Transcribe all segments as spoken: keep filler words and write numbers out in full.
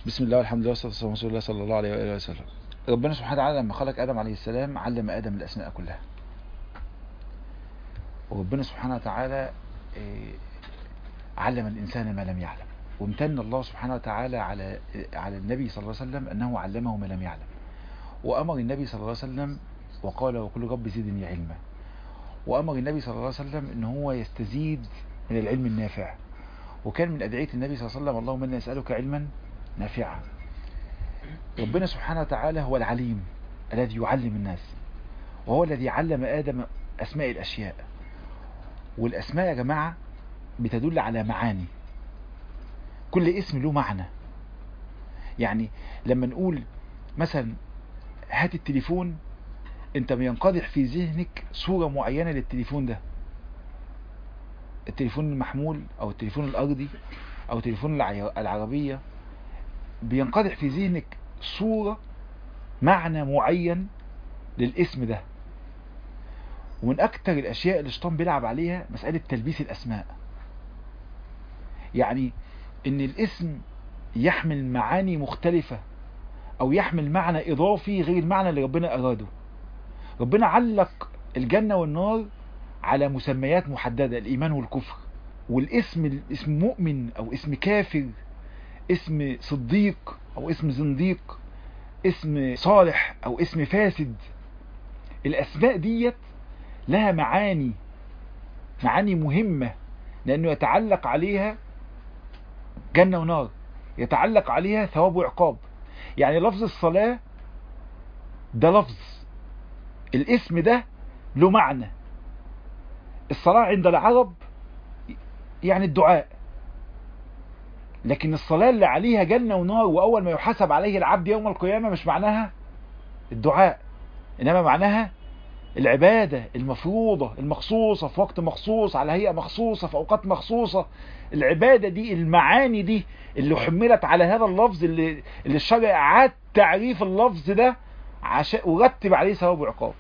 بسم الله والحمد لله والصلاة والسلام على رسول الله صلى الله عليه وآله وسلم. ربنا سبحانه وتعالى لما خلق آدم عليه السلام علم آدم الأسماء كلها. وربنا سبحانه وتعالى علم الإنسان ما لم يعلم، وامتن الله سبحانه وتعالى على على النبي صلى الله عليه وسلم أنه علمه ما لم يعلم، وأمر النبي صلى الله عليه وسلم وقال وقل رب زدني علما، وأمر النبي صلى الله عليه وسلم أنه هو يستزيد من العلم النافع. وكان من أدعية النبي صلى الله عليه وسلم اللهم إني أسألك علما نافعا. ربنا سبحانه وتعالى هو العليم الذي يعلم الناس، وهو الذي علم آدم أسماء الأشياء. والأسماء يا جماعة بتدل على معاني، كل اسم له معنى. يعني لما نقول مثلا هات التليفون، انت بينقضح في ذهنك صورة معينة للتليفون ده، التليفون المحمول او التليفون الارضي او تليفون العربية، بينقضح في ذهنك صورة معنى معين للاسم ده. ومن اكتر الاشياء اللي الشيطان بيلعب عليها مسألة تلبيس الاسماء، يعني ان الاسم يحمل معاني مختلفة او يحمل معنى اضافي غير المعنى اللي ربنا اراده. ربنا علق الجنة والنار على مسميات محددة، الايمان والكفر، والاسم اسم مؤمن او اسم كافر، اسم صديق او اسم زنديق، اسم صالح او اسم فاسد. الاسماء ديت لها معاني معاني مهمة، لانه يتعلق عليها جنة ونار، يتعلق عليها ثواب وعقاب. يعني لفظ الصلاة ده لفظ، الاسم ده له معنى. الصلاة عند العرب يعني الدعاء، لكن الصلاة اللي عليها جنة ونار وأول ما يحاسب عليه العبد يوم القيامة مش معناها الدعاء، إنما معناها العبادة المفروضة المخصوصة في وقت مخصوص على هيئة مخصوصة في أوقات مخصوصة. العبادة دي، المعاني دي اللي حملت على هذا اللفظ، اللي, اللي الشرع أعاد تعريف اللفظ ده عشان ورتب عليه ثواب وعقاب.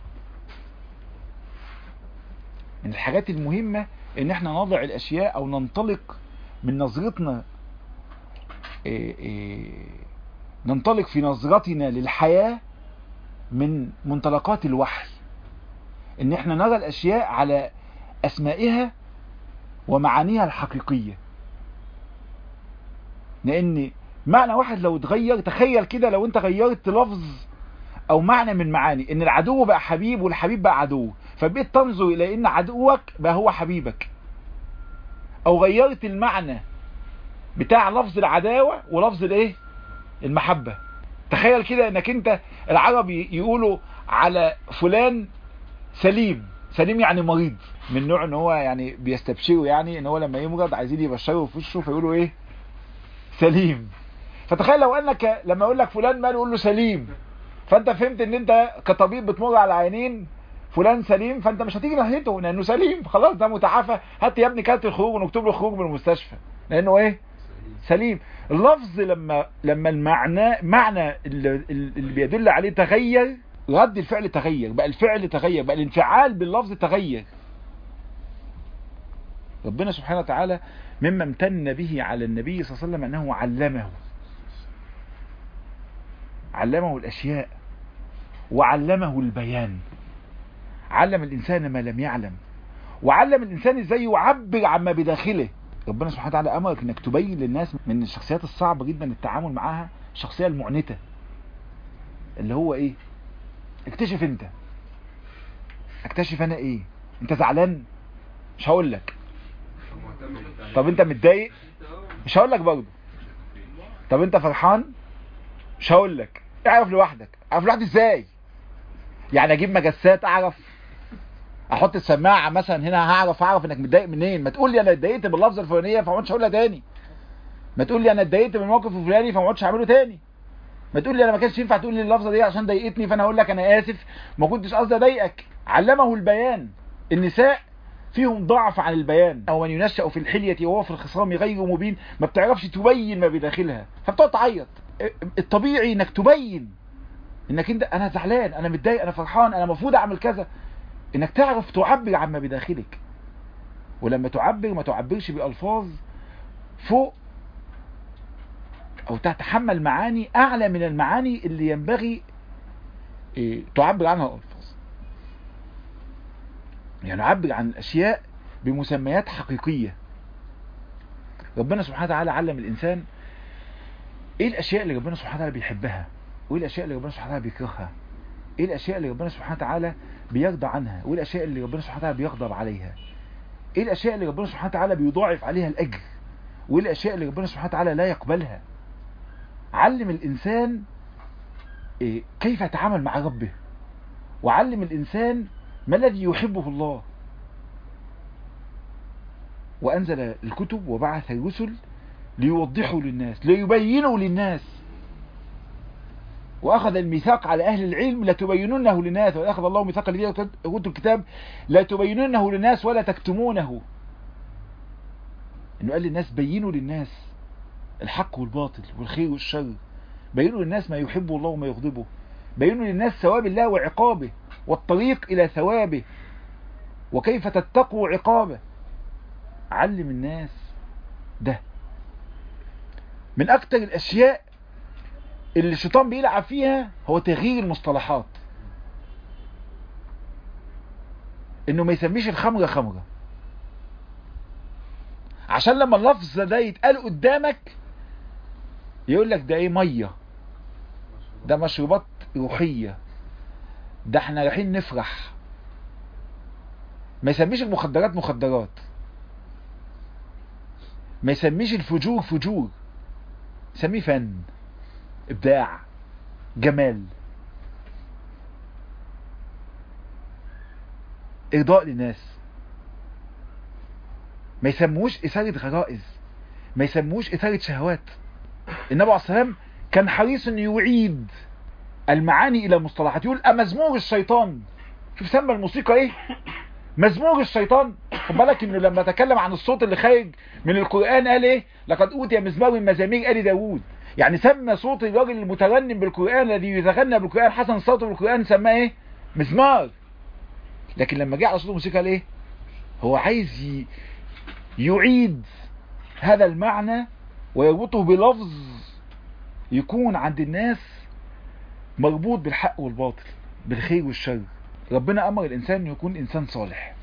من الحاجات المهمة ان احنا نضع الاشياء او ننطلق من نظرتنا، إيه إيه ننطلق في نظرتنا للحياة من منطلقات الوحي، ان احنا نرى الاشياء على اسمائها ومعانيها الحقيقية. لان معنى واحد لو اتغير، تخيل كده لو انت غيرت لفظ او معنى من معاني، ان العدو بقى حبيب والحبيب بقى عدو، فبقيت تنظر الى ان عدوك بقى هو حبيبك، او غيرت المعنى بتاع لفظ العداوة ولفظ الايه المحبة. تخيل كده انك انت، العرب يقولوا على فلان سليم، سليم يعني مريض، من نوع ان هو يعني بيستبشروا، يعني ان هو لما يمرض عايزين يبشروا في وشه فيقولوا ايه سليم. فتخيل لو انك لما اقول لك فلان ماله يقول له سليم، فانت فهمت ان انت كطبيب بتمر على عينين فلان سليم، فانت مش هتيجي ناحيته لانه سليم، خلاص ده متعافى، هات يا ابني كارت الخروج ونكتب له خروج من المستشفى لانه ايه سليم. اللفظ لما لما المعنى معنى اللي, اللي بيدل عليه تغير، رد الفعل تغير، بقى الفعل تغير، بقى الانفعال باللفظ تغير. ربنا سبحانه وتعالى مما امتن به على النبي صلى الله عليه وسلم انه علمه علمه الاشياء وعلمه البيان، علم الانسان ما لم يعلم، وعلم الانسان ازاي يعبر عما بداخله. ربنا سبحانه وتعالى امرك انك تبين للناس من الشخصيات الصعبة جدا التعامل معها الشخصية المعنتة، اللي هو ايه، اكتشف انت، اكتشف انا ايه. انت زعلان مش هقول لك، طب انت متضايق مش هقول لك برضه، طب انت فرحان مش هقول لك. اعرف لوحدك. اعرف لوحدي ازاي؟ يعني اجيب مجسات اعرف، احط السماعه مثلا هنا هعرف اعرف انك متضايق منين. ما تقول لي انا اتضايقت باللفظه الفلانيه فما اقعدش اقولها تاني، ما تقول لي انا اتضايقت من الموقف الفلاني فما اقعدش اعمله تاني، ما تقول لي انا ما كانش ينفع تقول لي اللفظه دي عشان ضايقتني فانا اقول لك انا اسف ما كنتش قصدي اضايقك. علمه البيان. النساء فيهم ضعف عن البيان، او من ينشأ في الحلية وهو في الخصام غير مبين، ما بتعرفش تبين ما بداخلها فبتقعد تعيط. الطبيعي انك تبين انك انت انا زعلان، انا متضايق، انا فرحان، انا المفروض اعمل كذا، انك تعرف تعبر عما بداخلك. ولما تعبر ما تعبرش بألفاظ فوق او تتحمل معاني اعلى من المعاني اللي ينبغي إيه تعبر عنها الالفاظ. يعني نعبر عن الاشياء بمسميات حقيقية. ربنا سبحانه وتعالى علم الانسان ايه الاشياء اللي ربنا سبحانه وتعالى بيحبها، وايه الاشياء اللي ربنا سبحانه وتعالى بيكرهها، ايه الاشياء اللي ربنا سبحانه وتعالى بيرضى عنها، وايه الاشياء اللي ربنا سبحانه وتعالى بيغضب عليها، ايه الاشياء اللي ربنا سبحانه وتعالى بيضاعف عليها الاجر، وايه الاشياء اللي ربنا سبحانه وتعالى لا يقبلها. علم الانسان إيه كيف يتعامل مع ربه، وعلم الانسان ما الذي يحبه الله، وانزل الكتب وبعث الرسل ليوضحوا للناس ليبينوا للناس، واخذ الميثاق على اهل العلم لتبينونه للناس، واخذ الله ميثاق الذين اوتوا الكتاب لتبينونه للناس ولا تكتمونه. انه قال للناس بينوا للناس الحق والباطل والخير والشر، بينوا للناس ما يحبه الله وما يغضبه، بينوا للناس ثواب الله وعقابه والطريق الى ثوابه وكيف تتقوا عقابه. علم الناس ده. من اكتر الاشياء اللي الشيطان بيلعب فيها هو تغيير المصطلحات، انه ما يسميش الخمرة خمرة، عشان لما اللفظ ده يتقال قدامك يقول لك ده ايه، مية، ده مشروبات روحية، ده احنا رايحين نفرح. ما يسميش المخدرات مخدرات، ما يسميش الفجور فجور، يسميه فن، ابداع، جمال، ارضاء للناس. ما يسموش اثارة غرائز، ما يسموش اثارة شهوات. النبي عليه الصلاة والسلام كان حريص انه يعيد المعاني الى مصطلحات. يقول امزمور الشيطان، شوف سمى الموسيقى ايه، مزمور الشيطان. خد بالك انه لما تكلم عن الصوت اللي خارج من القرآن قال ايه، لقد اوتي مزمار من مزامير آل داوود. يعني سمى صوت الراجل المتغنم بالقرآن الذي يتغنى بالقرآن حسن صوته بالقرآن سماه ايه، مزمار. لكن لما جاء على صوت الموسيقى قال ايه، هو عايز يعيد هذا المعنى ويربطه بلفظ يكون عند الناس مربوط بالحق والباطل، بالخير والشر. ربنا امر الانسان انه يكون انسان صالح،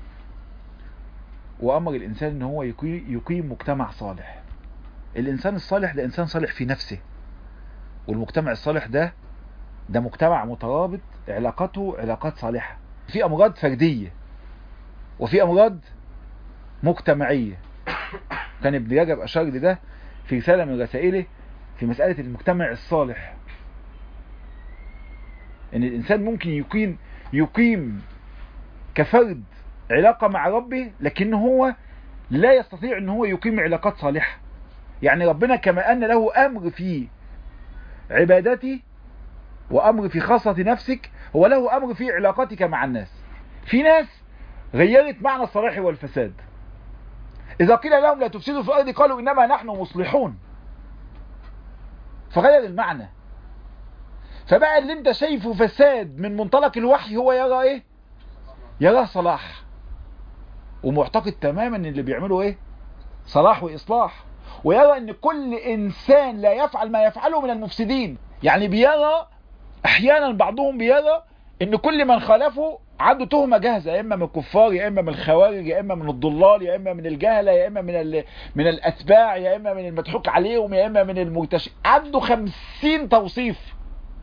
وامر الانسان ان هو يقيم مجتمع صالح. الانسان الصالح ده انسان صالح في نفسه، والمجتمع الصالح ده ده مجتمع مترابط علاقته علاقات صالحة. في امراض فردية وفي امراض مجتمعية. كان ابن رجب اشار لده في رسالة من رسائله في مسألة المجتمع الصالح، ان الانسان ممكن يقيم يقيم كفرد علاقة مع ربه، لكن هو لا يستطيع ان هو يقيم علاقات صالحة. يعني ربنا كما ان له امر في عبادتي وامر في خاصة نفسك، هو له امر في علاقاتك مع الناس. في ناس غيرت معنى الصلاح والفساد. اذا قيل لهم لا تفسدوا في الارض قالوا انما نحن مصلحون، فغير المعنى. فبقى اللي انت شايفه فساد من منطلق الوحي هو يرى ايه، يرى صلاح، ومعتقد تماما ان اللي بيعمله ايه، صلاح واصلاح. ويرى ان كل انسان لا يفعل ما يفعله من المفسدين. يعني بيرى احيانا بعضهم بيرى ان كل من خالفه عنده تهمة جاهزة، يا اما من الكفار، يا اما من الخوارج، يا اما من الضلال، يا اما من الجهلة، يا اما من من الاتباع، يا اما من المضحوك عليهم، يا اما من المرتشي. عنده خمسين توصيف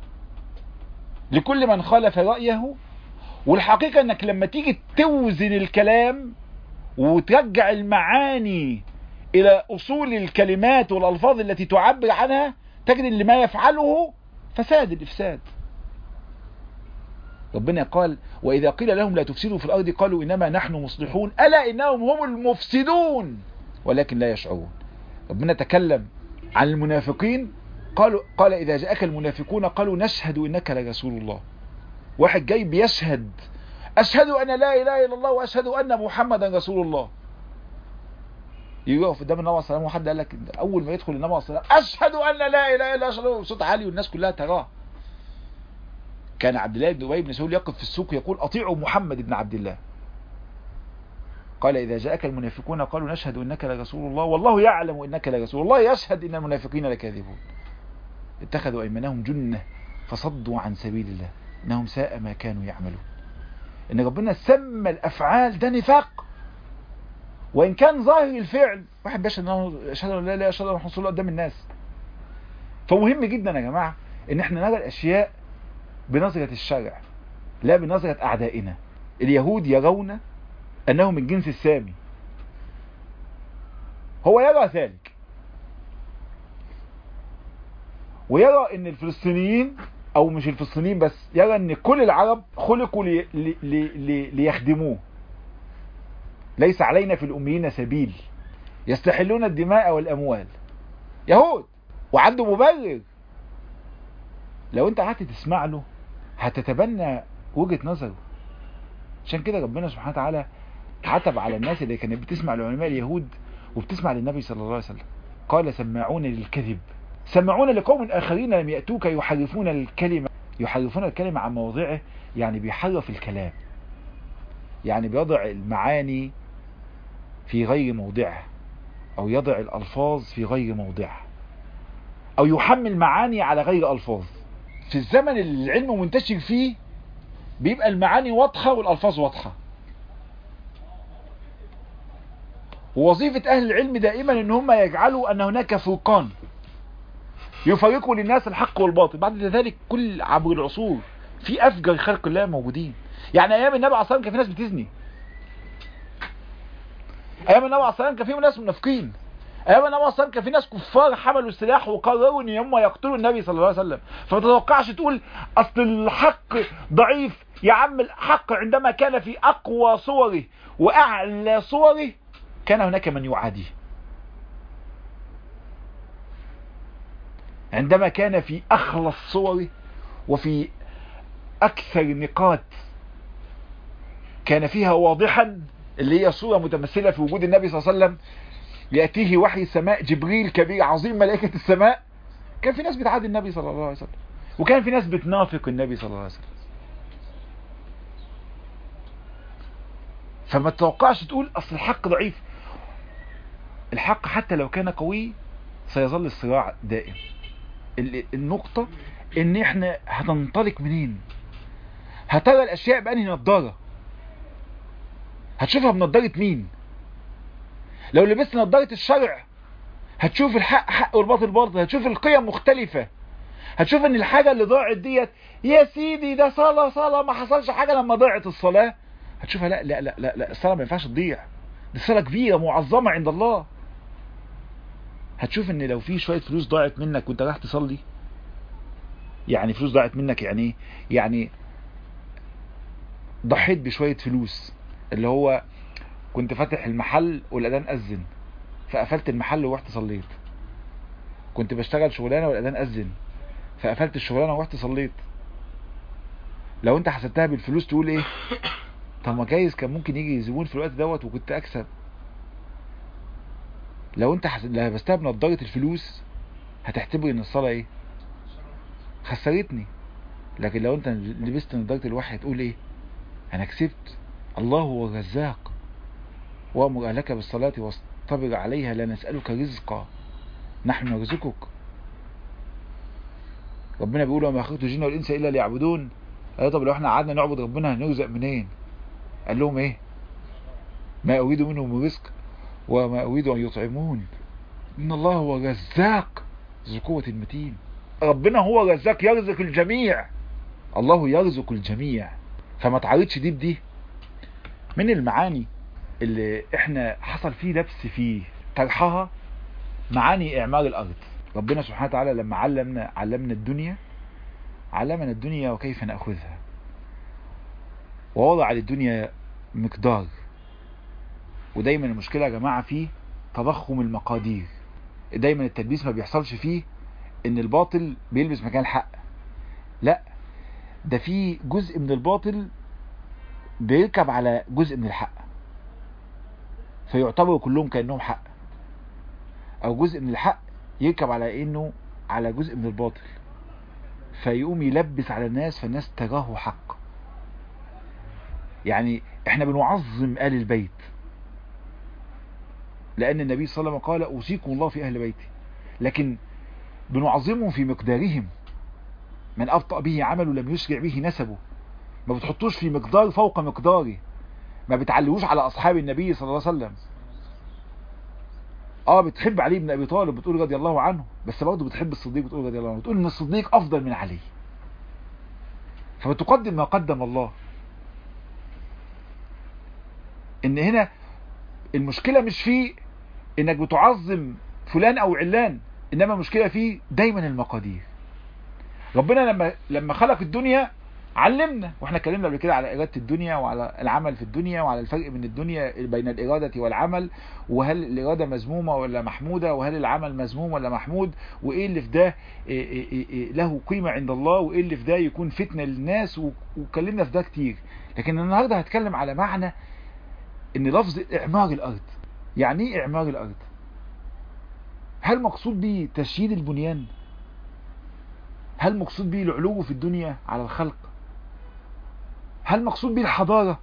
لكل من خالف رأيه. والحقيقة انك لما تيجي توزن الكلام وترجع المعاني الى اصول الكلمات والالفاظ التي تعبر عنها، تجد اللي ما يفعله فساد الافساد. ربنا قال واذا قيل لهم لا تفسدوا في الارض قالوا انما نحن مصلحون الا انهم هم المفسدون ولكن لا يشعرون. ربنا تكلم عن المنافقين، قالوا قال اذا جاءك المنافقون قالوا نشهد انك لرسول الله. واحد جاي بيشهد اشهد ان لا اله الا الله واشهد ان محمدا رسول الله، يقف قدام النبي صلى الله عليه وسلم وحد قال لك اول ما يدخل النبي صلى الله عليه وسلم اشهد ان لا اله الا الله بصوت عالي والناس كلها تراه. كان عبد الله بن ابي بن سلول يقف في السوق يقول اطيعوا محمد بن عبد الله. قال إذا جاءك المنافقون قالوا نشهد إنك لرسول الله والله يعلم إنك لرسول الله يشهد إن المنافقين لكاذبون اتخذوا أيمانهم جنة فصدوا عن سبيل الله إنهم ساء ما كانوا يعملون. إن ربنا سمى الأفعال ده نفاق، وإن كان ظاهر الفعل واحد بيشهد أنه أشهد أن لا إله إلا الله رسول الله قدام الناس. فمهم جدا يا جماعة إن احنا نرى الأشياء بنظرة الشرع لا بنظرة أعدائنا. اليهود يرون أنه من جنس السامي، هو يرى ذلك، ويرى أن الفلسطينيين أو مش الفلسطينيين بس، يرى أن كل العرب خلقوا لي لي لي ليخدموه. ليس علينا في الأميين سبيل يستحلون الدماء والأموال. يهود وعنده مبرر. لو انت قعدت تسمع له هتتبنى وجهة نظره. عشان كده ربنا سبحانه وتعالى عتب على الناس اللي كانت بتسمع العلماء اليهود وبتسمع للنبي صلى الله عليه وسلم. قال سماعون للكذب، سماعون لقوم آخرين لم يأتوك يحرفون الكلمة يحرفون الكلمة عن مواضعه، يعني بيحرف الكلام، يعني بيضع المعاني في غير موضعها، أو يضع الألفاظ في غير موضعها، أو يحمل معاني على غير ألفاظ. في الزمن اللي العلم منتشر فيه بيبقى المعاني واضحة والألفاظ واضحة. ووظيفة أهل العلم دائما ان هم يجعلوا أن هناك فرقان يفرقوا للناس الحق والباطل. بعد ذلك كل عبر العصور في أفجر خلق الله موجودين. يعني أيام النبي عليه الصلاة والسلام كان في ناس بتزني، أيام النبي عليه الصلاة والسلام كان في ناس منافقين، أيام النبي عليه الصلاة والسلام كان في ناس كفار حملوا السلاح وقرروا ان هم يقتلوا النبي صلى الله عليه وسلم. فما تتوقعش تقول أصل الحق ضعيف. يا عم الحق عندما كان في أقوى صوره وأعلى صوره كان هناك من يعاديه. عندما كان في أخلص صوره وفي أكثر نقاط كان فيها واضحا، اللي هي صورة متمثلة في وجود النبي صلى الله عليه وسلم، يأتيه وحي السماء جبريل كبير عظيم ملائكة السماء، كان في ناس بتعادي النبي صلى الله عليه وسلم، وكان في ناس بتنافق النبي صلى الله عليه وسلم. فما تتوقعش تقول أصل الحق ضعيف. الحق حتى لو كان قوي سيظل الصراع دائم. النقطة ان احنا هتنطلق منين؟ هترى الاشياء بأنهي نظارة؟ هتشوفها بنظارة مين؟ لو لبست نظارة الشرع هتشوف الحق حق والباطل باطل، هتشوف القيم مختلفة، هتشوف ان الحاجة اللي ضاعت ديت يا سيدي ده صلاة صلاة ما حصلش حاجة لما ضاعت الصلاة، هتشوفها لا لا لا لا, لا الصلاة ما ينفعش تضيع، دي الصلاة كبيرة معظمة عند الله. هتشوف ان لو في شوية فلوس ضاعت منك وانت رايح تصلي، يعني فلوس ضاعت منك يعني يعني ضحيت بشوية فلوس، اللي هو كنت فاتح المحل والأذان أذن فقفلت المحل ورحت صليت، كنت بشتغل شغلانة والأذان أذن فقفلت الشغلانة ورحت صليت. لو انت حسبتها بالفلوس تقول ايه؟ طب ما جايز كان ممكن يجي زبون في الوقت دوت وكنت اكسب. لو انت لبستها بنضارة الفلوس هتعتبر ان الصلاة ايه؟ خسرتني. لكن لو انت لبست نضارة الوحي هتقول ايه؟ انا كسبت. الله هو الرزاق وامر اهلك بالصلاة واصطبر عليها لا نسألك رزقا نحن نرزقك. ربنا بيقول وما خلقت الجن والانس الا ليعبدون. قال طب لو احنا قعدنا نعبد ربنا هنرزق منين؟ قال لهم ايه؟ ما اريد منهم من رزق وما اريد ان يطعمون ان الله هو الرزاق ذو القوة المتين. ربنا هو الرزاق يرزق الجميع، الله يرزق الجميع. فما تعرضش دي بدي. من المعاني اللي احنا حصل فيه لبس فيه طرحها معاني اعمار الارض. ربنا سبحانه وتعالى لما علمنا علمنا الدنيا علمنا الدنيا وكيف نأخذها، ووضع للدنيا مقدار. ودايما المشكلة يا جماعة فيه تضخم المقادير. دايما التلبيس ما بيحصلش فيه ان الباطل بيلبس مكان الحق، لا ده في جزء من الباطل بيركب على جزء من الحق فيعتبروا كلهم كأنهم حق، او جزء من الحق يركب على انه على جزء من الباطل فيقوم يلبس على الناس فالناس تراه حق. يعني احنا بنعظم آل البيت لأن النبي صلى الله عليه وسلم قال أوصيكم الله في أهل بيتي، لكن بنعظمهم في مقدارهم. من أبطأ به عمله لم يسرع به نسبه. ما بتحطوش في مقدار فوق مقداره، ما بتعلوش على أصحاب النبي صلى الله عليه وسلم. اه بتحب علي بن أبي طالب بتقول رضي الله عنه، بس برضه بتحب الصديق بتقول رضي الله عنه، بتقول إن الصديق أفضل من علي، فبتقدم ما قدم الله. إن هنا المشكلة مش في إنك بتعظم فلان أو علان، إنما المشكلة في دايما المقادير. ربنا لما لما خلق الدنيا علمنا، واحنا اتكلمنا قبل كده على إرادة الدنيا وعلى العمل في الدنيا وعلى الفرق بين الدنيا بين الإرادة والعمل، وهل الإرادة مذمومة ولا محمودة، وهل العمل مذموم ولا محمود، وإيه اللي في ده إيه إيه إيه له قيمة عند الله، وإيه اللي في ده يكون فتنة للناس، واتكلمنا في ده كتير. لكن النهاردة هتكلم على معنى إن لفظ إعمار الأرض. يعني إيه إعمار الأرض؟ هل مقصود به تشييد البنيان؟ هل مقصود به العلو في الدنيا على الخلق؟ هل مقصود به الحضارة؟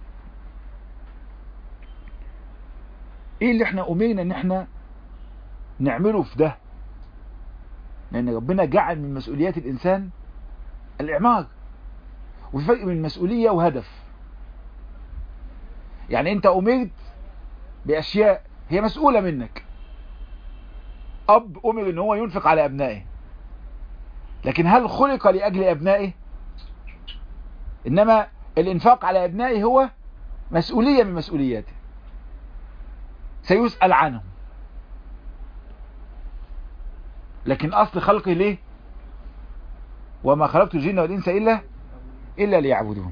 ايه اللي احنا امرنا ان احنا نعمله في ده؟ لان ربنا جعل من مسؤوليات الانسان الاعمار، وفي فرق بين مسؤولية وهدف. يعني انت امرت باشياء هي مسؤولة منك. اب امر ان هو ينفق على ابنائه، لكن هل خلق لاجل ابنائه؟ انما الانفاق على ابنائه هو مسؤولية من مسؤولياته، سيسأل عنهم. لكن اصل خلقه ليه؟ وما خلقت الجن والانس الا الا ليعبدون.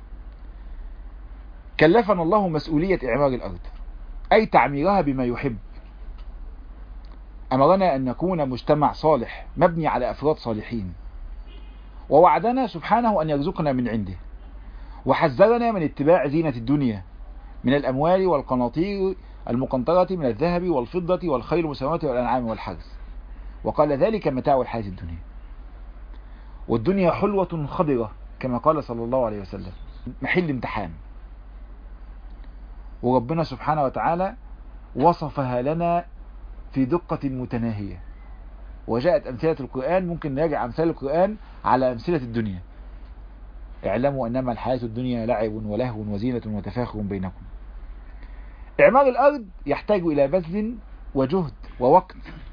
كلفنا الله مسؤولية اعمار الارض، اي تعميرها بما يحب. امرنا ان نكون مجتمع صالح مبني على افراد صالحين، ووعدنا سبحانه ان يرزقنا من عنده، وحذرنا من اتباع زينة الدنيا من الاموال والقناطير المقنطرة من الذهب والفضة والخيل المسومة والانعام والحرث، وقال ذلك متاع الحياة الدنيا، والدنيا حلوة خضرة كما قال صلى الله عليه وسلم، محل امتحان. وربنا سبحانه وتعالى وصفها لنا في دقة متناهية، وجاءت أمثلة القرآن، ممكن نراجع أمثال القرآن على أمثلة الدنيا. اعلموا أنما الحياة الدنيا لعب ولهو وزينة وتفاخر بينكم. إعمار الأرض يحتاج إلى بذل وجهد ووقت.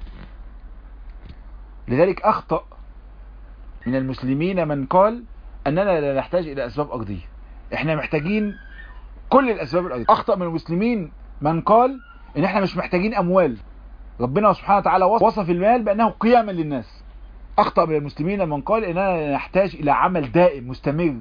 لذلك أخطأ من المسلمين من قال أننا لا نحتاج إلى أسباب أرضية، إحنا محتاجين كل الأسباب الأرضية. أخطأ من المسلمين من قال إن إحنا مش محتاجين أموال. ربنا سبحانه وتعالى وصف المال بأنه قياما للناس. أخطأ من المسلمين من قال إننا نحتاج إلى عمل دائم مستمر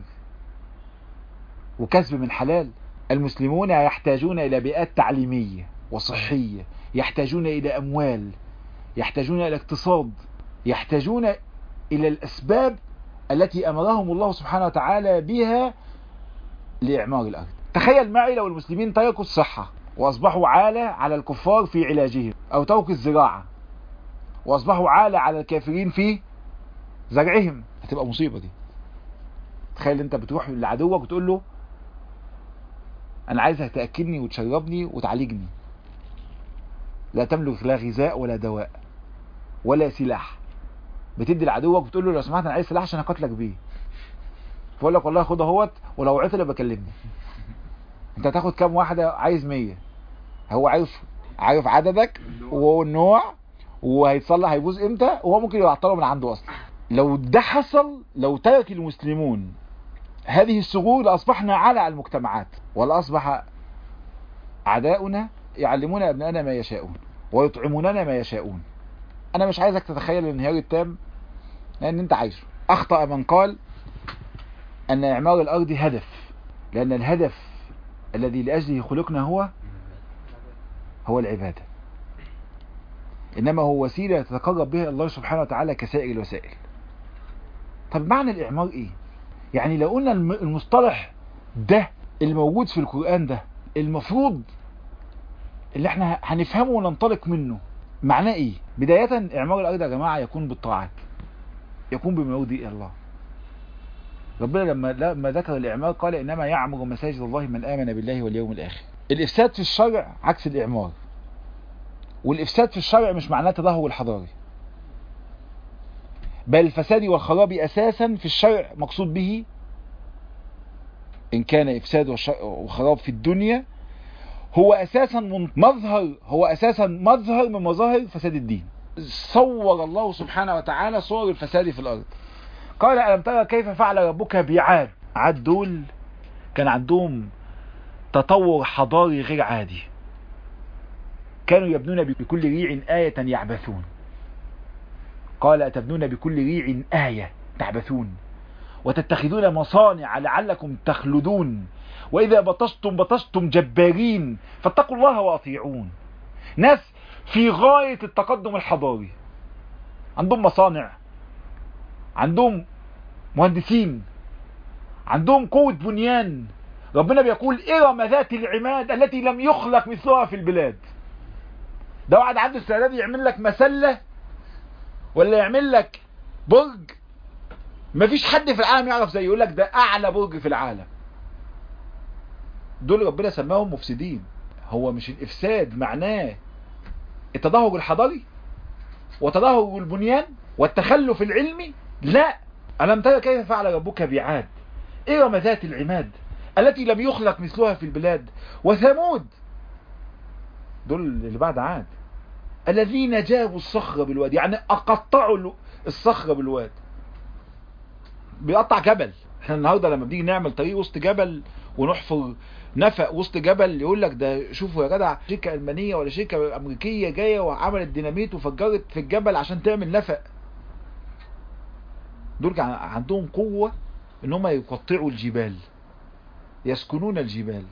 وكسب من حلال. المسلمون يحتاجون إلى بيئات تعليمية وصحية، يحتاجون إلى أموال، يحتاجون إلى اقتصاد، يحتاجون إلى الأسباب التي أمرهم الله سبحانه وتعالى بها لإعمار الأرض. تخيل معي لو المسلمين تركوا الصحة وأصبحوا عالة على الكفار في علاجهم، أو تركوا الزراعة وأصبحوا عالة على الكافرين في زرعهم، هتبقى مصيبة دي. تخيل أنت بتروح لعدوك وتقول له أنا عايزك تأكلني وتشربني وتعالجني، لا تملك لا غذاء ولا دواء ولا سلاح. بتدي لعدوك وتقول له لو سمحت أنا عايز سلاح عشان أقتلك بيه، فقول لك والله خد اهوت ولو عطل بكلمني. انت هتاخد كام واحدة؟ عايز مية. هو عارف عارف عددك والنوع وهيتصلح هيبوظ امتى، وهو ممكن يعطله من عنده اصلا. لو ده حصل، لو ترك المسلمون هذه الثغور لأصبحنا على المجتمعات، ولأصبح أعداؤنا يعلمون أبنائنا ما يشاءون ويطعموننا ما يشاءون. أنا مش عايزك تتخيل الانهيار التام لأن أنت عايشه. أخطأ من قال أن إعمار الأرض هدف، لأن الهدف الذي لأجله خلقنا هو هو العبادة، إنما هو وسيلة يتقرب بها الله سبحانه وتعالى كسائر الوسائل. طب معنى الإعمار إيه؟ يعني لو قلنا المصطلح ده الموجود في القرآن ده المفروض اللي احنا هنفهمه وننطلق منه معناه إيه؟ بداية إعمار الأرض يا جماعة يكون بالطاعات، يكون بما يرضي الله. ربنا لما لما ذكر الإعمار قال إنما يعمر مساجد الله من آمن بالله واليوم الآخر. الإفساد في الشرع عكس الإعمار. والإفساد في الشرع مش معناه تدهور الحضاري، بل الفساد والخراب أساسا في الشرع مقصود به إن كان إفساد وخراب في الدنيا هو أساسا مظهر هو أساسا مظهر من مظاهر فساد الدين. صور الله سبحانه وتعالى صور الفساد في الأرض. قال ألم ترى كيف فعل ربك بعاد. عاد دول كان عندهم تطور حضاري غير عادي، كانوا يبنون بكل ريع آية يعبثون. قال أتبنون بكل ريع آية تعبثون وتتخذون مصانع لعلكم تخلدون وإذا بطشتم بطشتم جبارين فاتقوا الله وأطيعون. ناس في غاية التقدم الحضاري، عندهم مصانع، عندهم مهندسين، عندهم قوة بنيان. ربنا بيقول إرم ذات العماد التي لم يخلق مثلها في البلاد. ده واحد عنده استعداد يعمل لك مسلة ولا يعمل لك برج مفيش حد في العالم يعرف زيه، يقول لك ده أعلى برج في العالم. دول ربنا سماهم مفسدين. هو مش الإفساد معناه التدهور الحضاري وتدهور البنيان والتخلف العلمي؟ لا. ألم ترى كيف فعل ربك بعاد إرم ذات العماد التي لم يخلق مثلها في البلاد وثمود، دول اللي بعد عاد، الذين جابوا الصخر بالواد، يعني أقطعوا الصخر بالواد. بيقطع جبل. احنا النهارده لما بنيجي نعمل طريق وسط جبل ونحفر نفق وسط جبل يقول لك ده شوفوا يا جدع شركه المانيه ولا شركه امريكيه جايه وعملت ديناميت وفجرت في الجبل عشان تعمل نفق. دول عندهم قوه ان هم يقطعوا الجبال، يسكنون الجبال.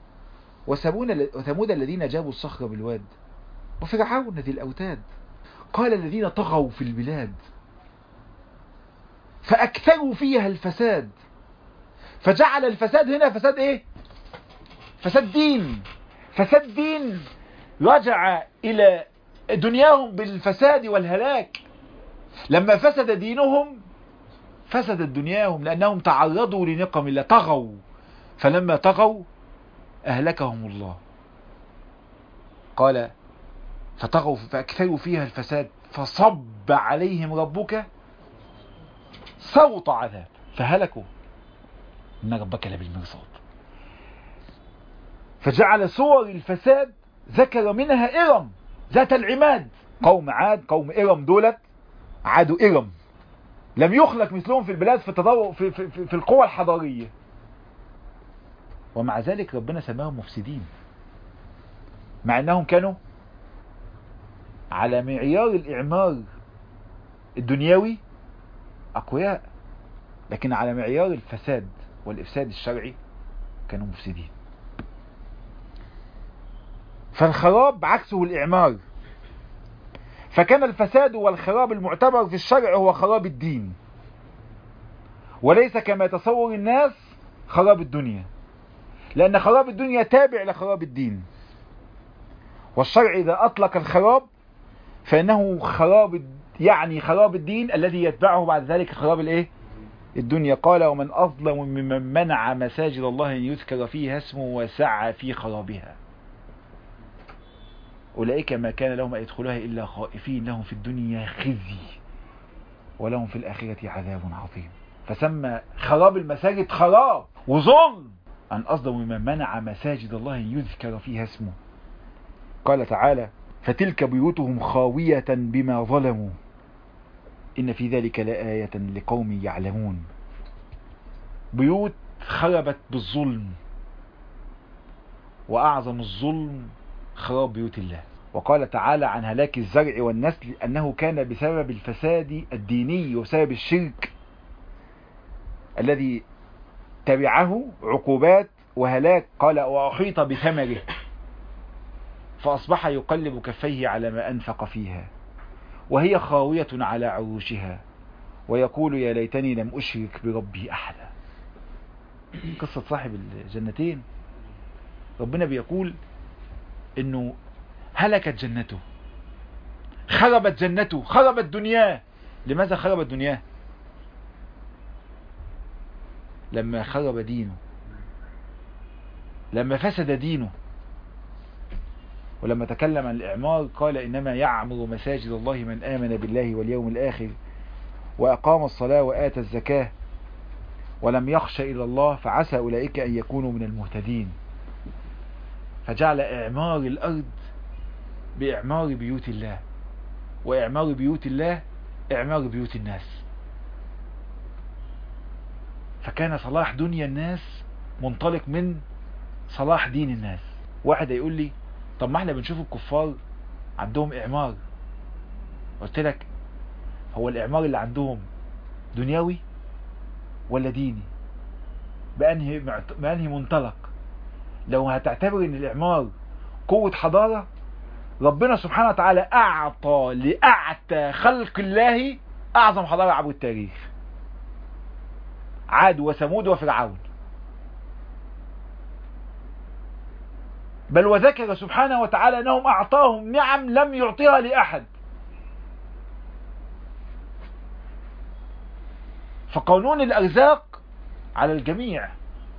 وثمود الذين جابوا الصخر بالواد وفرعون ذي الاوتاد قال الذين طغوا في البلاد فأكثروا فيها الفساد. فجعل الفساد هنا فساد ايه؟ فساد دين. فساد دين رجع الى دنياهم بالفساد والهلاك. لما فسد دينهم فسدت دنياهم لانهم تعرضوا لنقم الله، طغوا. فلما طغوا اهلكهم الله. قال فطغوا فأكثروا فيها الفساد فصب عليهم ربك صوت عذاب فهلكوا إن ربك لبالمرصاد. فجعل صور الفساد ذكر منها إرم ذات العماد. قوم عاد قوم إرم دولت عادوا إرم لم يخلق مثلهم في البلاد في التطور في, في, في, في القوى الحضارية، ومع ذلك ربنا سماهم مفسدين مع أنهم كانوا على معيار الإعمار الدنيوي أقوياء، لكن على معيار الفساد والإفساد الشرعي كانوا مفسدين. فالخراب عكسه الإعمار. فكان الفساد والخراب المعتبر في الشرع هو خراب الدين، وليس كما يتصور الناس خراب الدنيا، لأن خراب الدنيا تابع لخراب الدين. والشرع إذا أطلق الخراب فإنه خراب يعني خراب الدين الذي يتبعه بعد ذلك خراب الايه؟ الدنيا. قال ومن أظلم ممن منع مساجد الله أن يذكر فيها اسمه وسعى في خرابها أولئك ما كان لهم أن يدخلوها إلا خائفين لهم في الدنيا خزي ولهم في الآخرة عذاب عظيم. فسمى خراب المساجد خراب وظلم أن أظلم ممن منع مساجد الله أن يذكر فيها اسمه. قال تعالى فتلك بيوتهم خاوية بما ظلموا إن في ذلك لآية لقوم يعلمون. بيوت خربت بالظلم، وأعظم الظلم خراب بيوت الله. وقال تعالى عن هلاك الزرع والنسل أنه كان بسبب الفساد الديني وبسبب الشرك الذي تبعه عقوبات وهلاك. قال وأحيط بثمره فأصبح يقلب كفيه على ما أنفق فيها وهي خاوية على عروشها ويقول يا ليتني لم أشرك بربي أحدا. قصة صاحب الجنتين ربنا بيقول إنه هلكت جنته، خربت جنته، خربت دنياه. لماذا خربت دنياه؟ لما خرب دينه، لما فسد دينه. ولما تكلم عن الإعمار قال إنما يعمر مساجد الله من آمن بالله واليوم الآخر وأقام الصلاة وآتى الزكاة ولم يخش إلى الله فعسى أولئك أن يكونوا من المهتدين. فجعل إعمار الأرض بإعمار بيوت الله، وإعمار بيوت الله إعمار بيوت الناس. فكان صلاح دنيا الناس منطلق من صلاح دين الناس. واحد يقول لي طب ما احنا بنشوف الكفار عندهم إعمار. قلت لك هو الإعمار اللي عندهم دنيوي ولا ديني؟ بأنهي, بأنهي منطلق؟ لو هتعتبر ان الإعمار قوة حضارة، ربنا سبحانه وتعالى أعطى لأعتى خلق الله أعظم حضارة عبر التاريخ، عاد وثمود وفرعون. بل وذكر سبحانه وتعالى أنهم أعطاهم نعم لم يعطيها لأحد. فقانون الأرزاق على الجميع.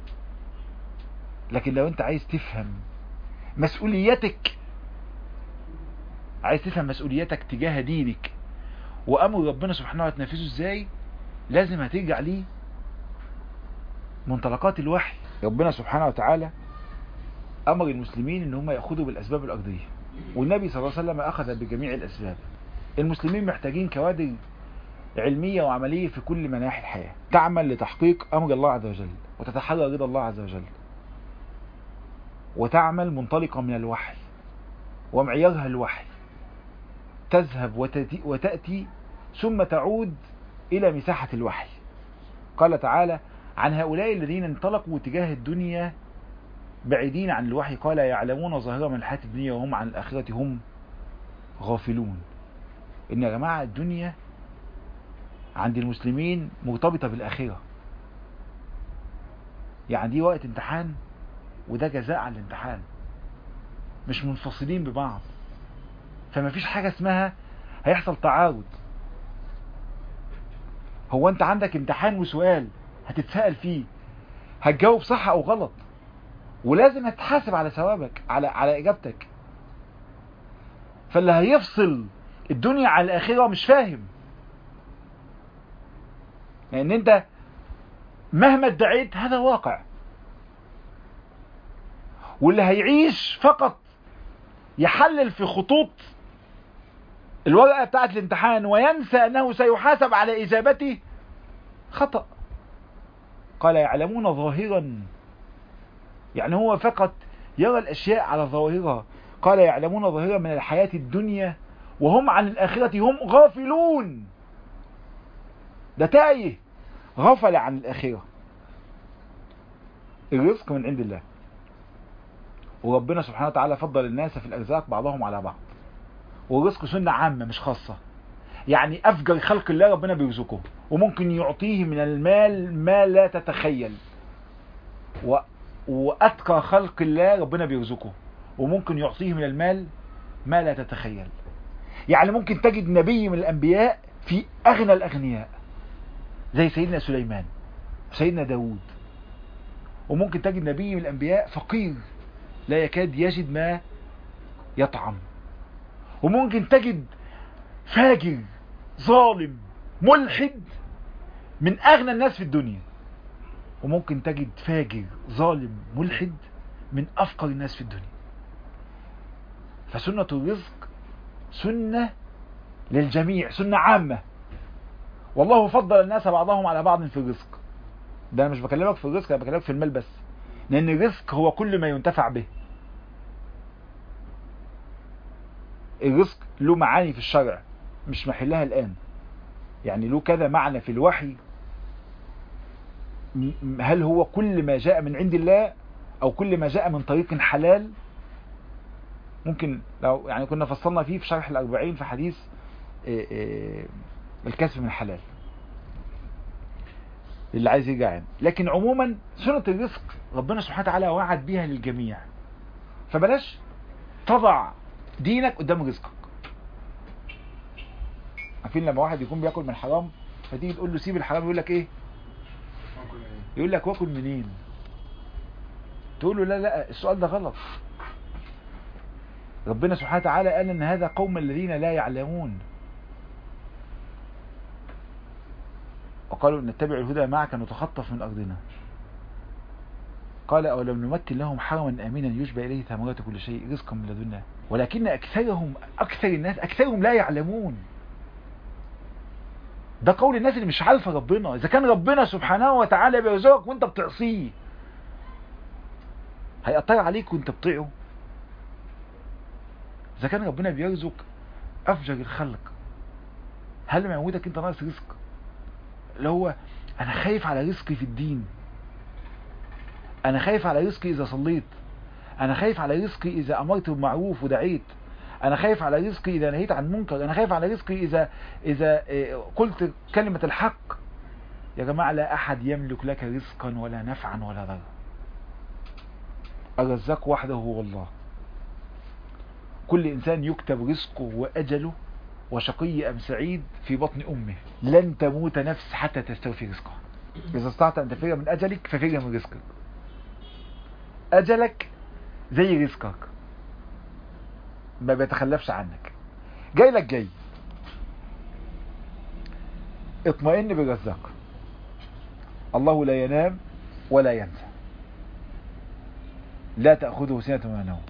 لكن لو أنت عايز تفهم مسؤوليتك، عايز تفهم مسؤوليتك تجاه دينك وأمر ربنا سبحانه وتعالى تنفذه ازاي، لازم هترجع ليه منطلقات الوحي. ربنا سبحانه وتعالى أمر المسلمين ان هم يأخذوا بالأسباب الأرضية، والنبي صلى الله عليه وسلم أخذ بجميع الأسباب. المسلمين محتاجين كوادر علمية وعملية في كل مناحي الحياة تعمل لتحقيق أمر الله عز وجل وتتحرى رضا الله عز وجل، وتعمل منطلقة من الوحي ومعيارها الوحي، تذهب وتأتي, وتأتي ثم تعود إلى مساحة الوحي. قال تعالى عن هؤلاء الذين انطلقوا تجاه الدنيا بعيدين عن الوحي قال يعلمون ظاهرا من الحياة الدنيا وهم عن الآخرة هم غافلون. إن يا جماعة الدنيا عند المسلمين مرتبطة بالآخرة، يعني دي وقت امتحان وده جزاء على الامتحان، مش منفصلين ببعض. فما فيش حاجة اسمها هيحصل تعارض. هو انت عندك امتحان وسؤال هتتسأل فيه، هتجاوب صح او غلط، ولازم هتحاسب على ثوابك على على اجابتك. فاللي هيفصل الدنيا عن الاخره مش فاهم، لان يعني انت مهما ادعيت هذا واقع. واللي هيعيش فقط يحلل في خطوط الورقة بتاعت الامتحان وينسى أنه سيحاسب على إجابته خطأ. قال يعلمون ظاهرا، يعني هو فقط يرى الأشياء على ظاهرها. قال يعلمون ظاهرا من الحياة الدنيا وهم عن الآخرة هم غافلون. ده تايه، غفل عن الآخرة. الرزق من عند الله، وربنا سبحانه وتعالى فضل الناس في الأرزاق بعضهم على بعض، والرزق سنة عامة مش خاصة. يعني أفجر خلق الله ربنا بيرزقه، وممكن يعطيه من المال ما لا تتخيل. و... وأتقى خلق الله ربنا بيرزقه، وممكن يعطيه من المال ما لا تتخيل. يعني ممكن تجد نبي من الأنبياء في أغنى الأغنياء زي سيدنا سليمان وسيدنا داود، وممكن تجد نبي من الأنبياء فقير لا يكاد يجد ما يطعم، وممكن تجد فاجر ظالم ملحد من أغنى الناس في الدنيا، وممكن تجد فاجر ظالم ملحد من أفقر الناس في الدنيا. فسنة الرزق سنة للجميع، سنة عامة. والله فضل الناس بعضهم على بعض في الرزق. ده أنا مش بكلمك في الرزق، أنا بكلمك في المال بس، لأن الرزق هو كل ما ينتفع به. الرزق له معاني في الشرع مش محلها الآن، يعني له كذا معنى في الوحي. هل هو كل ما جاء من عند الله أو كل ما جاء من طريق حلال؟ ممكن لو يعني كنا فصلنا فيه في شرح الأربعين في حديث الكسب من الحلال اللي عايز يرجع يعني. لكن عموما سنة الرزق ربنا سبحانه وتعالى وعد بيها للجميع، فبلاش تضع دينك قدام رزقك. عارفين لما واحد يكون بياكل من حرام فتيجي تقول له سيب الحرام يقول لك ايه؟ يقول لك واكل منين؟ تقول له لا لا السؤال ده غلط. ربنا سبحانه وتعالى قال ان هذا قوم الذين لا يعلمون، وقالوا نتبع الهدى معك نتخطف من ارضنا. قال اولم نمكن لهم حرما امنا يشبه اليه ثمرات كل شيء رزقا من لدنا ولكن اكثرهم اكثر الناس اكثرهم لا يعلمون. ده قول الناس اللي مش عارفه ربنا. اذا كان ربنا سبحانه وتعالى بيرزقك وانت بتعصيه، هيقطع عليك وانت بتطيعه؟ اذا كان ربنا بيرزق افجر الخلق، هل ما يموتك انت ناقص رزق؟ اللي هو انا خايف على رزقي في الدين، انا خايف على رزقي اذا صليت، انا خايف على رزقي اذا امرت بالمعروف ودعيت، انا خايف على رزقي اذا نهيت عن منكر، انا خايف على رزقي اذا اذا قلت كلمة الحق. يا جماعة لا احد يملك لك رزقا ولا نفعا ولا ضرا. الرزاق وحده هو الله. كل انسان يكتب رزقه واجله وشقي ام سعيد في بطن امه. لن تموت نفس حتى تستوفي رزقها. اذا استطعت ان تفر من اجلك ففر من رزقك. اجلك زي رزقك، ما بيتخلفش عنك، جاي لك جاي. اطمئن بالرزاق. الله لا ينام ولا ينسى، لا تأخذه سنة ولا نوم،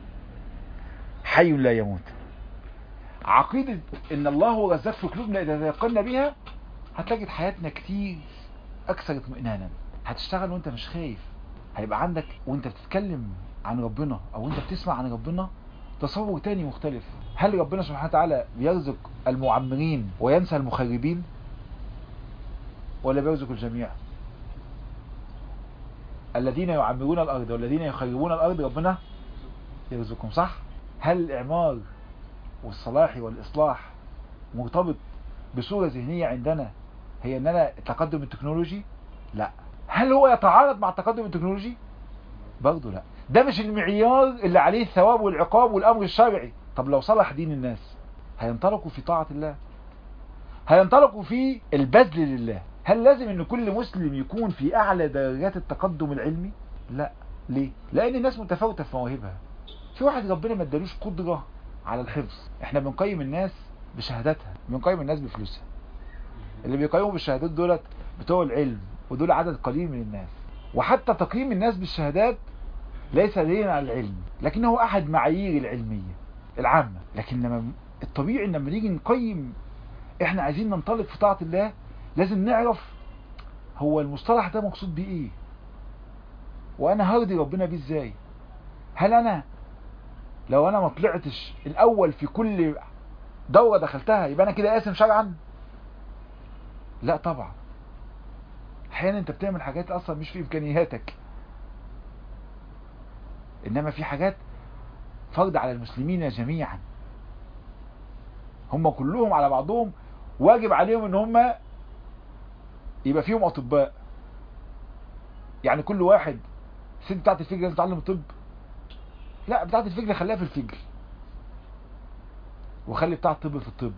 حي لا يموت. عقيدة ان الله هو رزاق في قلوبنا اذا تيقنا بها، هتجد حياتنا كتير اكثر اطمئنانا. هتشتغل وانت مش خايف. هيبقى عندك وانت بتتكلم عن ربنا او انت بتسمع عن ربنا تصور تاني مختلف. هل ربنا سبحانه وتعالى بيرزق المعمرين وينسى المخربين، ولا بيرزق الجميع؟ الذين يعمرون الارض والذين يخربون الارض ربنا يرزقهم، صح؟ هل الاعمار والصلاح والاصلاح مرتبط بصورة ذهنية عندنا هي اننا التقدم التكنولوجي؟ لا. هل هو يتعارض مع التقدم التكنولوجي؟ برضه لا. ده مش المعيار اللي عليه الثواب والعقاب والامر الشرعي. طب لو صلح دين الناس هينطلقوا في طاعة الله، هينطلقوا في البذل لله. هل لازم ان كل مسلم يكون في اعلى درجات التقدم العلمي؟ لا. ليه؟ لان الناس متفاوتة في مواهبها. في واحد ربنا ما ادالوش قدرة على الحفظ. احنا بنقيم الناس بشهاداتها، بنقيم الناس بفلوسها. اللي بيقيموا بالشهادات دولت بتوع العلم، ودول عدد قليل من الناس. وحتى تقييم الناس بالشهادات ليس دليلا على العلم، لكنه احد معايير العلمية العامة. لكن لما الطبيعي لما نيجي نقيم احنا عايزين ننطلق في طاعة الله، لازم نعرف هو المصطلح ده مقصود بيه ايه، وانا هرضي ربنا بيه ازاي. هل انا لو انا ما طلعتش الاول في كل دورة دخلتها يبقى انا كده قاسم شرعا؟ لا طبعا. احيانا انت بتعمل حاجات اصلا مش في امكانياتك، انما في حاجات فرض على المسلمين جميعا. هم كلهم على بعضهم واجب عليهم ان هم يبقى فيهم اطباء. يعني كل واحد، الست بتاعت الفجر لازم تتعلم الطب؟ لا، بتاعت الفجر خليها في الفجر، وخلي بتاع الطب في الطب.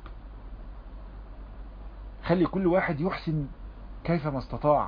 خلي كل واحد يحسن كيفما استطاع.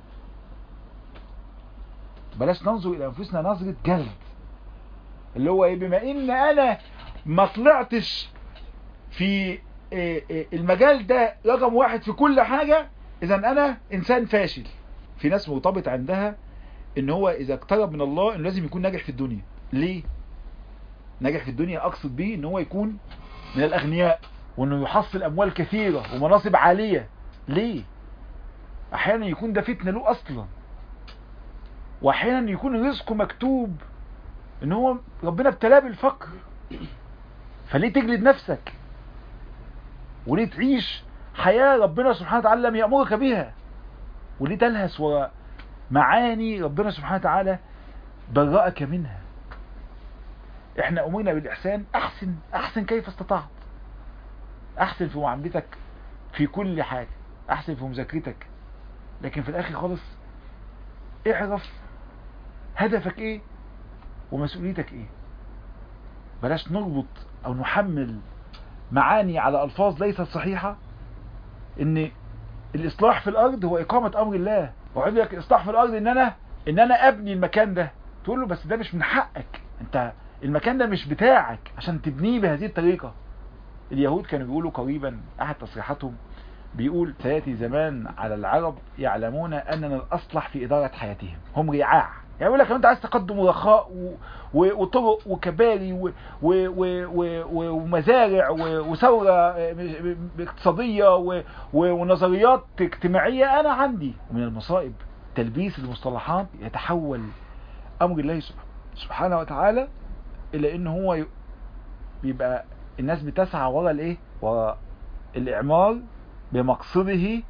بلاش ننظر الى انفسنا نظرة جلد، اللي هو ايه، بما ان انا ما طلعتش في المجال ده رقم واحد في كل حاجة، اذا انا انسان فاشل. في ناس مرتبط عندها ان هو اذا اقترب من الله انه لازم يكون ناجح في الدنيا. ليه ناجح في الدنيا؟ اقصد بيه ان هو يكون من الاغنياء، وانه يحصل اموال كثيرة ومناصب عالية. ليه؟ احيانا يكون ده فتنة له اصلا، واحيانا يكون رزقه مكتوب ان هو ربنا ابتلاه بالفقر. فليه تجلد نفسك؟ وليه تعيش حياة ربنا سبحانه وتعالى لم يأمرك بها؟ وليه تلهس وراء معاني ربنا سبحانه وتعالى برأك منها؟ احنا امرنا بالاحسان. احسن احسن كيف استطعت. احسن في معاملتك في كل حاجة، احسن في مذاكرتك، لكن في الاخر خالص اعرف هدفك ايه ومسؤوليتك ايه. بلاش نربط او نحمل معاني على الفاظ ليست صحيحة، ان الاصلاح في الارض هو اقامة امر الله. وعند لك الاصلاح في الارض ان انا ان انا ابني المكان ده، تقول له بس ده مش من حقك، انت المكان ده مش بتاعك عشان تبنيه بهذه الطريقة. اليهود كانوا بيقولوا قريبا احد تصريحاتهم بيقول سيأتي زمان على العرب يعلمون اننا الاصلح في ادارة حياتهم، هم رعاع. يعني يقول لك لو انت عايز تقدم ورخاء و... و... وطرق وكباري و... و... و... و... ومزارع و... وثورة اقتصادية و... و... ونظريات اجتماعية، انا عندي. ومن المصائب تلبيس المصطلحات، يتحول امر الله سبحانه وتعالى الى ان هو ي... بيبقى الناس بتسعى ورا الايه، ورا الاعمار بمقصده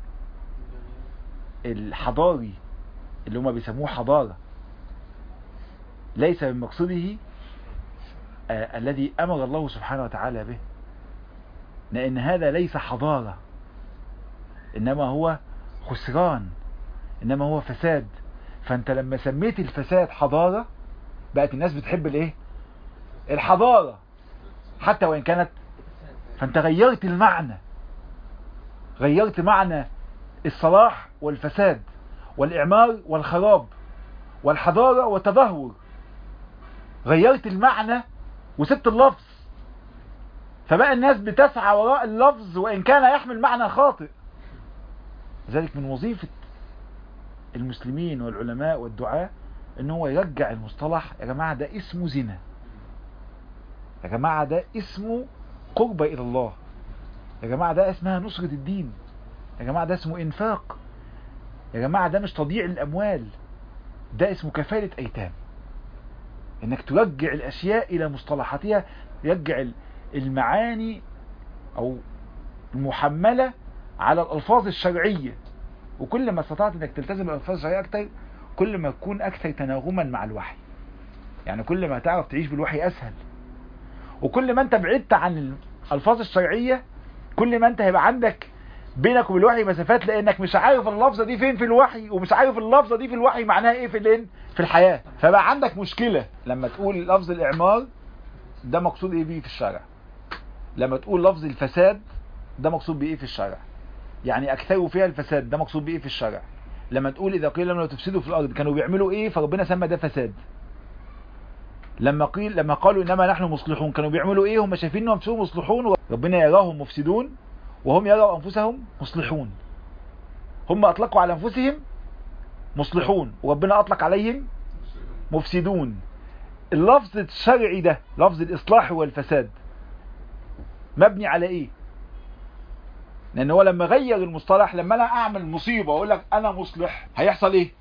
الحضاري اللي هم بيسموه حضارة، ليس بمقصده آه الذي امر الله سبحانه وتعالى به، لان هذا ليس حضارة، انما هو خسران، انما هو فساد. فانت لما سميت الفساد حضارة بقت الناس بتحب الايه، الحضارة حتى وان كانت. فانت غيرت المعنى، غيرت معنى الصلاح والفساد والإعمار والخراب والحضارة والتدهور، غيرت المعنى وسبت اللفظ. فبقى الناس بتسعى وراء اللفظ وإن كان يحمل معنى خاطئ. ذلك من وظيفة المسلمين والعلماء والدعاة ان هو يرجع المصطلح. يا جماعة ده اسمه زنا، يا جماعة ده اسمه قربة إلى الله، يا جماعة ده اسمها نصرة الدين، يا جماعة ده اسمه إنفاق، يا جماعة ده مش تضييع الأموال، ده اسمه كفالة أيتام. إنك ترجع الأشياء إلى مصطلحاتها، يرجع المعاني أو المحملة على الألفاظ الشرعية. وكل ما استطعت إنك تلتزم الألفاظ الشرعية أكتر، كل ما تكون أكثر تناغما مع الوحي. يعني كل ما تعرف تعيش بالوحي أسهل، وكل ما أنت بعدت عن الألفاظ الشرعية كل ما أنت هيبقى عندك بينك وبين الوحي مسافات، لانك مش عارف اللفظه دي فين في الوحي، ومش عارف اللفظه دي في الوحي معناها ايه في الين في الحياه. فبقى عندك مشكله لما تقول لفظ الاعمار ده مقصود ايه بيه في الشرع، لما تقول لفظ الفساد ده مقصود بايه في الشرع، يعني اكثروا فيها الفساد ده مقصود بايه في الشرع. لما تقول اذا قيل لهم لا تفسدوا في الارض كانوا بيعملوا ايه فربنا سمى ده فساد. لما قيل لما قالوا انما نحن مصلحون كانوا بيعملوا ايه، هم شايفين انهم نفسهم مصلحون وربنا يراهم مفسدون وهم يروا أنفسهم مصلحون. هم أطلقوا على أنفسهم مصلحون وربنا أطلق عليهم مفسدون. اللفظ الشرعي ده لفظ الإصلاح والفساد مبني على إيه؟ لأن هو لما غير المصطلح، لما أنا أعمل مصيبة وأقول لك أنا مصلح هيحصل إيه؟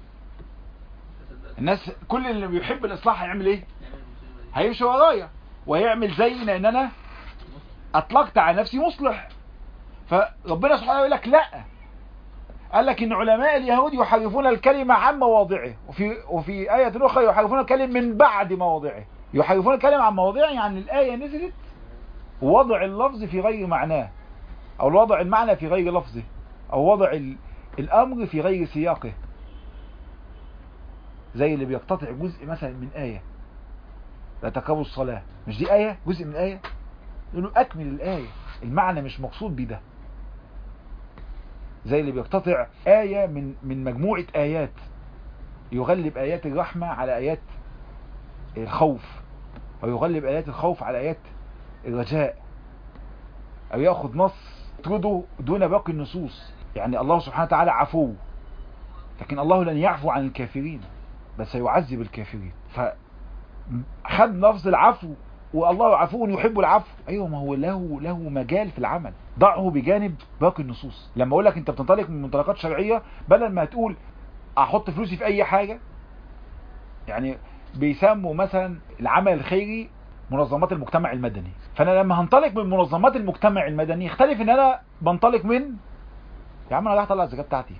الناس كل اللي بيحب الإصلاح هيعمل إيه؟ هيمشي ورايا وهيعمل زينا إن أنا أطلقت على نفسي مصلح. فربنا سبحانه يقول لك لا، قال لك ان علماء اليهود يحرفون الكلمة عن مواضعه، وفي وفي آية أخرى يحرفون الكلمة من بعد مواضعه. يحرفون الكلمة عن مواضعه يعني الآية نزلت ووضع اللفظ في غير معناه، او وضع المعنى في غير لفظه، او وضع الأمر في غير سياقه. زي اللي بيقتطع جزء مثلا من آية، لا تقربوا الصلاة، مش دي آية جزء من آية، يقولوا أكمل الآية، المعنى مش مقصود بده. زي اللي بيقتطع آية من من مجموعة آيات، يغلب آيات الرحمة على آيات الخوف، أو يغلب آيات الخوف على آيات الرجاء، أو يأخذ نص يطرده دون باقي النصوص. يعني الله سبحانه وتعالى عفو، لكن الله لن يعفو عن الكافرين بل سيعذب الكافرين. فخد لفظ العفو، والله عفو يحب العفو. ايوه، ما هو له له مجال في العمل، ضعه بجانب باقي النصوص. لما اقول لك انت بتنطلق من منطلقات شرعيه، بدل ما تقول احط فلوسي في اي حاجه، يعني بيسموا مثلا العمل الخيري منظمات المجتمع المدني. فانا لما هنطلق من منظمات المجتمع المدني يختلف ان انا بنطلق من، يا عم انا رايح اطلع الزكاه بتاعتي،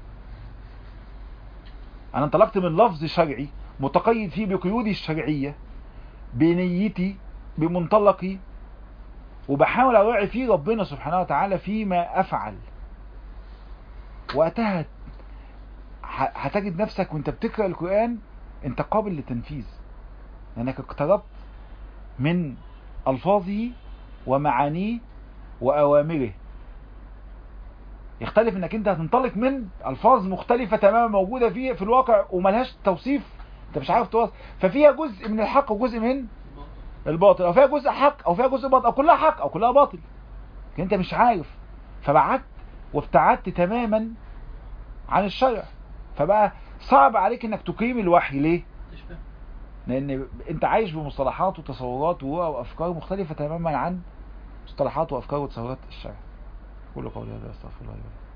انا انطلقت من لفظ شرعي متقيد فيه بقيودي الشرعيه، بنيتي، بمنطلقي، وبحاول اراعي فيه ربنا سبحانه وتعالى فيما افعل. وقتها هتجد نفسك وانت بتقرأ القرآن انت قابل للتنفيذ، لانك اقتربت من الفاظه ومعانيه واوامره. يختلف انك انت هتنطلق من الفاظ مختلفة تماما موجودة فيه في الواقع وملهاش توصيف، انت مش عارف توصف، ففيها جزء من الحق وجزء من الباطل، او فيها جزء حق او فيها جزء باطل، او كلها حق او كلها باطل، لكن انت مش عارف، فبعدت وابتعدت تماما عن الشرع، فبقى صعب عليك انك تقيم الوحي. ليه؟ لان انت عايش بمصطلحات وتصورات وافكار مختلفة تماما عن مصطلحات وافكار وتصورات الشرع. قولوا قولي هذا، استغفر الله لي ولكم.